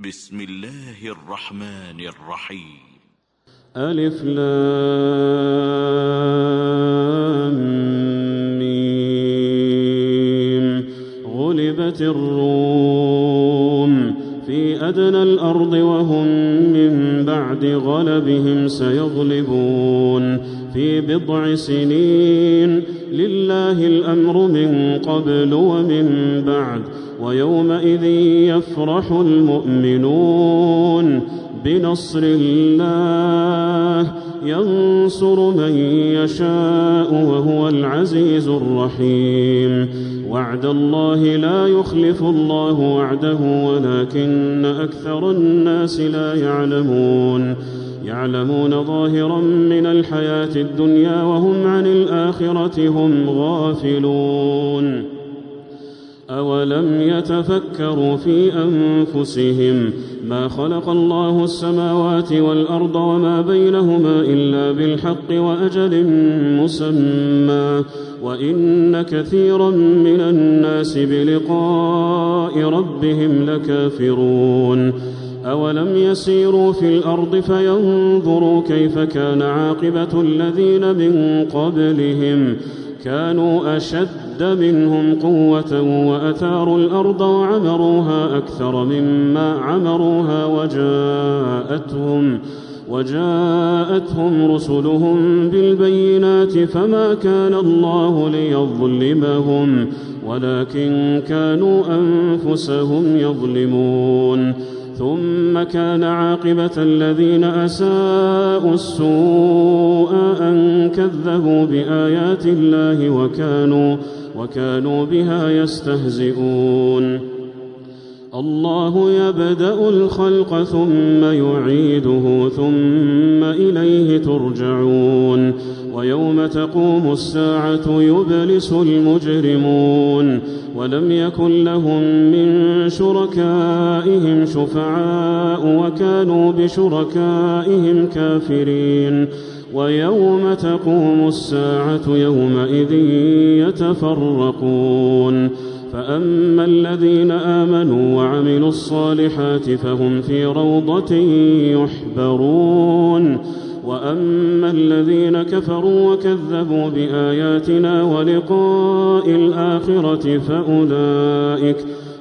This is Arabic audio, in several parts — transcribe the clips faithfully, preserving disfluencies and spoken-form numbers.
بسم الله الرحمن الرحيم. ألف لام ميم. غلبت الروم في أدنى الأرض وهم من بعد غلبهم سيغلبون في بضع سنين. لله الأمر من قبل ومن بعد ويومئذ يفرح المؤمنون بنصر الله ينصر من يشاء وهو العزيز الرحيم. وعد الله لا يخلف الله وعده ولكن أكثر الناس لا يعلمون يعلمون ظاهرا من الحياة الدنيا وهم عن الآخرة هم غافلون. أولم يتفكروا في أنفسهم ما خلق الله السماوات والأرض وما بينهما إلا بالحق وأجل مسمى وإن كثيرا من الناس بلقاء ربهم لكافرون. أولم يسيروا في الأرض فينظروا كيف كان عاقبة الذين من قبلهم كانوا أشد منهم قوة وأثاروا الأرض وعمروها أكثر مما عمروها وجاءتهم وجاءتهم رسلهم بالبينات فما كان الله ليظلمهم ولكن كانوا أنفسهم يظلمون. ثم كان عاقبة الذين أساءوا السوء أن كذبوا بآيات الله وكانوا, وكانوا بها يستهزئون. الله يبدأ الخلق ثم يعيده ثم إليه ترجعون. ويوم تقوم الساعة يبلس المجرمون ولم يكن لهم من شركائهم شفعاء وكانوا بشركائهم كافرين. ويوم تقوم الساعة يومئذ يتفرقون فأما الذين آمنوا وعملوا الصالحات فهم في روضة يحبرون وأما الذين كفروا وكذبوا بآياتنا ولقاء الآخرة فأولئك,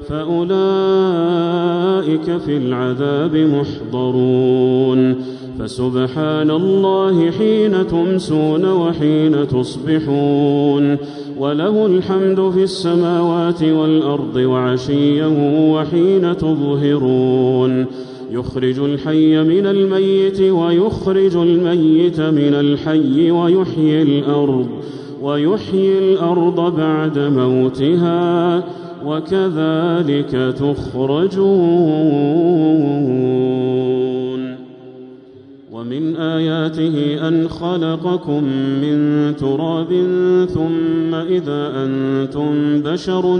فأولئك في العذاب محضرون. فسبحان الله حين تمسون وحين تصبحون وله الحمد في السماوات والأرض وعشيا وحين تظهرون. يخرج الحي من الميت ويخرج الميت من الحي ويحيي الأرض ويحيي الأرض بعد موتها وكذلك تخرجون. ومن آياته أن خلقكم من تراب ثم إذا أنتم بشر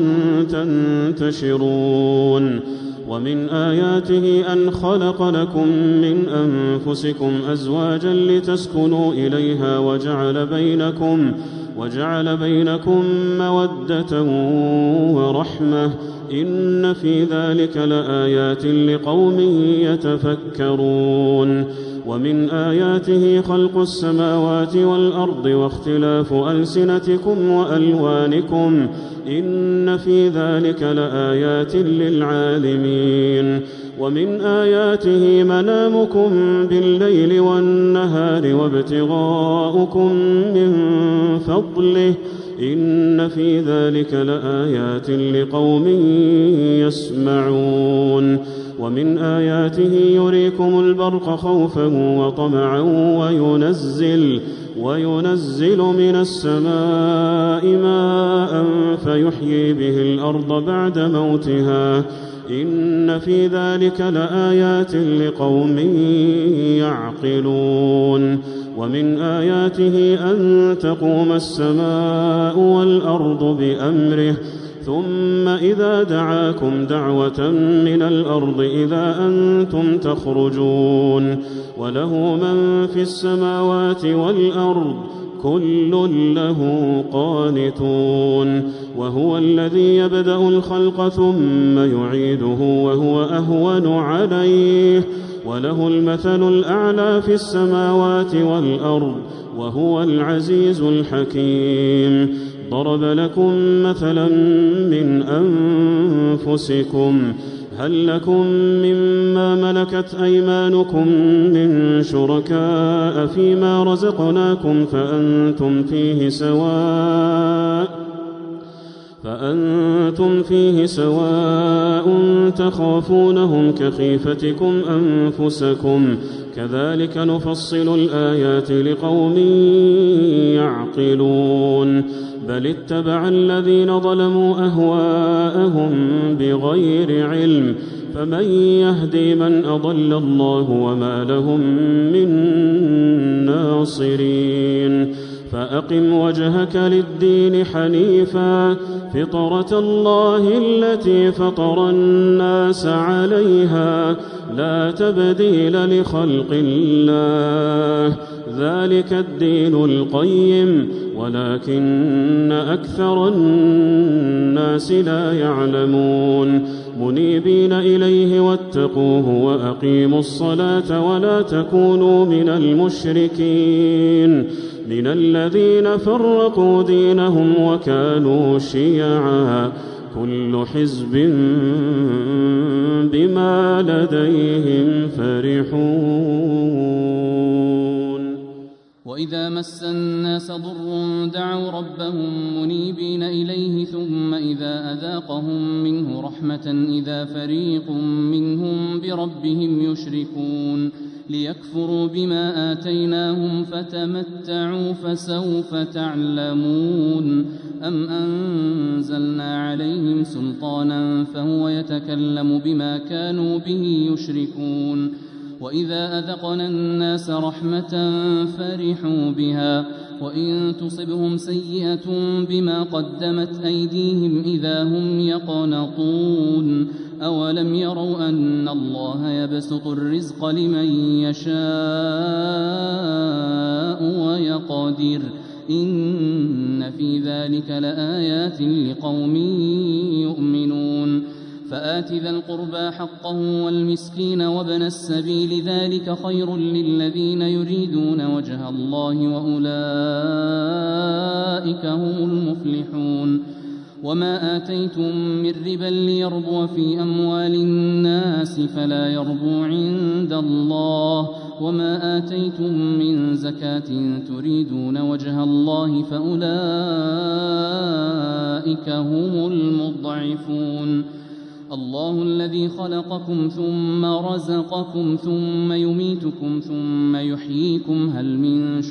تنتشرون. ومن آياته أن خلق لكم من أنفسكم أزواجا لتسكنوا إليها وجعل بينكم, وجعل بينكم مودة ورحمة إن في ذلك لآيات لقوم يتفكرون. ومن آياته خلق السماوات والأرض واختلاف ألسنتكم وألوانكم إن في ذلك لآيات للعالمين. ومن آياته منامكم بالليل والنهار وابتغاؤكم من فضله إن في ذلك لآيات لقوم يسمعون. ومن آياته يريكم البرق خوفا وطمعا وينزل, وينزل من السماء ماء فيحيي به الأرض بعد موتها إن في ذلك لآيات لقوم يعقلون. ومن آياته أن تقوم السماء والأرض بأمره ثم إذا دعاكم دعوة من الأرض إذا أنتم تخرجون. وله من في السماوات والأرض كل له قانتون وهو الذي يبدأ الخلق ثم يعيده وهو أهون عليه وله المثل الأعلى في السماوات والأرض وهو العزيز الحكيم ضرب لكم مثلا من أنفسكم هل لكم مما ملكت أيمانكم من شركاء فيما رزقناكم فأنتم فيه سواء فأنتم فيه سواء تخافونهم كخيفتكم أنفسكم كذلك نفصل الآيات لقوم يعقلون بل اتبع الذين ظلموا أهواءهم بغير علم فمن يهدي من أضل الله وما لهم من ناصرين فأقم وجهك للدين حنيفا فطرة الله التي فطر الناس عليها لا تبديل لخلق الله ذلك الدين القيم ولكن أكثر الناس لا يعلمون منيبين إليه واتقوه وأقيموا الصلاة ولا تكونوا من المشركين من الذين فرقوا دينهم وكانوا شيعا كل حزب بما لديهم فرحون وإذا مس الناس ضر دعوا ربهم منيبين إليه ثم إذا أذاقهم منه رحمة إذا فريق منهم بربهم يشركون ليكفروا بما آتيناهم فتمتعوا فسوف تعلمون أم أنزلنا عليهم سلطانا فهو يتكلم بما كانوا به يشركون وإذا أذقنا الناس رحمة فرحوا بها وإن تصبهم سيئة بما قدمت أيديهم إذا هم يقنطون أولم يروا أن الله يبسط الرزق لمن يشاء ويقدر إن في ذلك لآيات لقوم يؤمنون فآت ذا القربى حقه والمسكين وابن السبيل ذلك خير للذين يريدون وجه الله وأولئك هم المفلحون وما آتيتم من ربا ليربو في أموال الناس فلا يربو عند الله وما آتيتم من زكاة تريدون وجه الله فأولئك هم المضعفون الله الذي خلقكم ثم رزقكم ثم يميتكم ثم يحييكم هل من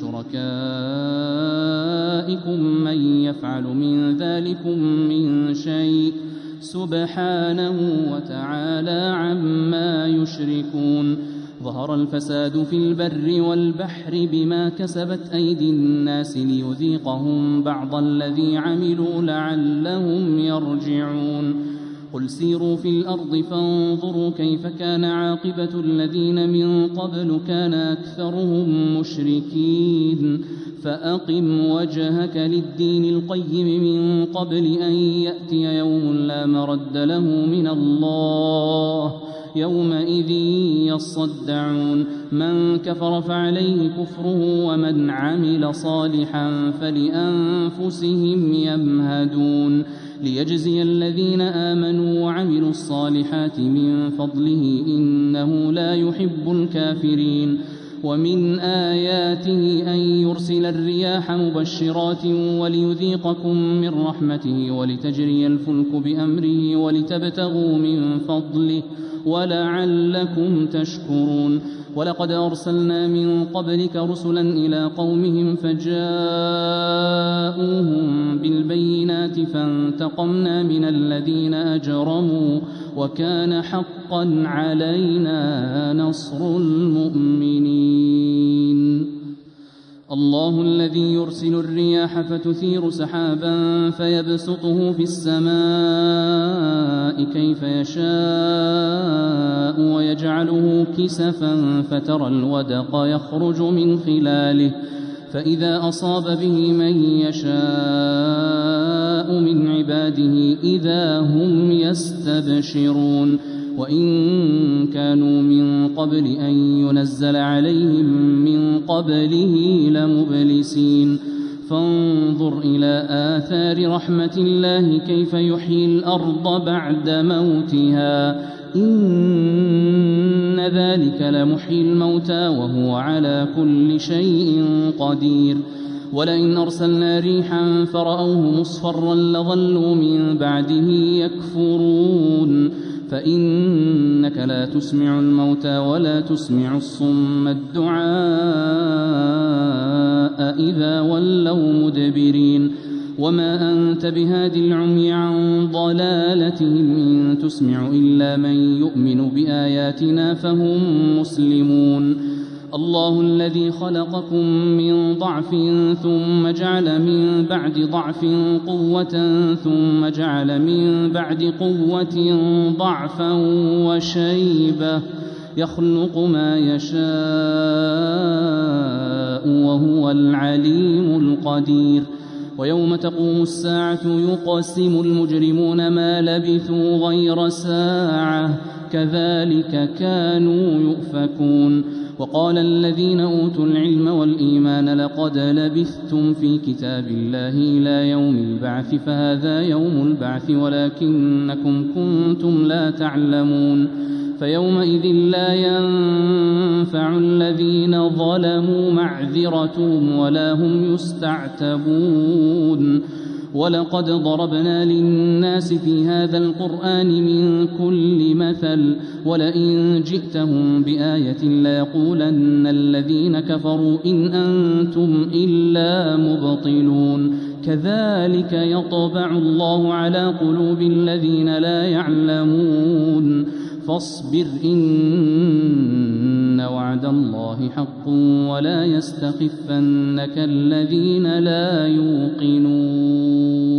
شركائكم من يفعل من ذلكم من شيء سبحانه وتعالى عما يشركون ظهر الفساد في البر والبحر بما كسبت أيدي الناس ليذيقهم بعض الذي عملوا لعلهم يرجعون قل سيروا في الأرض فانظروا كيف كان عاقبة الذين من قبل كان أكثرهم مشركين فأقم وجهك للدين القيم من قبل أن يأتي يوم لا مرد له من الله يومئذ يصدعون من كفر فعليه كفره ومن عمل صالحا فلأنفسهم يمهدون ليجزي الذين آمنوا وعملوا الصالحات من فضله إنه لا يحب الكافرين ومن آياته أن يرسل الرياح مبشرات وليذيقكم من رحمته ولتجري الفلك بأمره ولتبتغوا من فضله ولعلكم تشكرون ولقد أرسلنا من قبلك رسلا إلى قومهم فجاءوهم بالبينات فانتقمنا من الذين أجرموا وكان حقا علينا نصر المؤمنين الله الذي يرسل الرياح فتثير سحابا فيبسطه في السماء كيف يشاء ويجعله كسفا فترى الودق يخرج من خلاله فإذا أصاب به من يشاء من عباده إذا هم يستبشرون وإن كانوا من قبل أن ينزل عليهم من قبله لمبلسين فانظر إلى آثار رحمة الله كيف يحيي الأرض بعد موتها إن ذلك لمحيي الموتى وهو على كل شيء قدير ولئن أرسلنا ريحا فرأوه مصفرا لظلوا من بعده يكفرون فإنك لا تسمع الموتى ولا تسمع الصم الدعاء إذا ولوا مدبرين وما أنت بهاد العمي عن ضلالتهم إن تسمع إلا من يؤمن بآياتنا فهم مسلمون الله الذي خلقكم من ضعف ثم جعل من بعد ضعف قوة ثم جعل من بعد قوة ضعفا وشيبة يخلق ما يشاء وهو العليم القدير ويوم تقوم الساعة يقسم المجرمون ما لبثوا غير ساعة كذلك كانوا يؤفكون وقال الذين أوتوا العلم والإيمان لقد لبثتم في كتاب الله إلى يوم البعث فهذا يوم البعث ولكنكم كنتم لا تعلمون فيومئذ لا ينفع الذين ظلموا معذرتهم ولا هم يستعتبون ولقد ضربنا للناس في هذا القرآن من كل مثل ولئن جئتهم بآية ليقولن الذين كفروا إن أنتم إلا مبطلون كذلك يطبع الله على قلوب الذين لا يعلمون فاصبر إن وعد الله حق ولا يستخفنك الذين لا يوقنون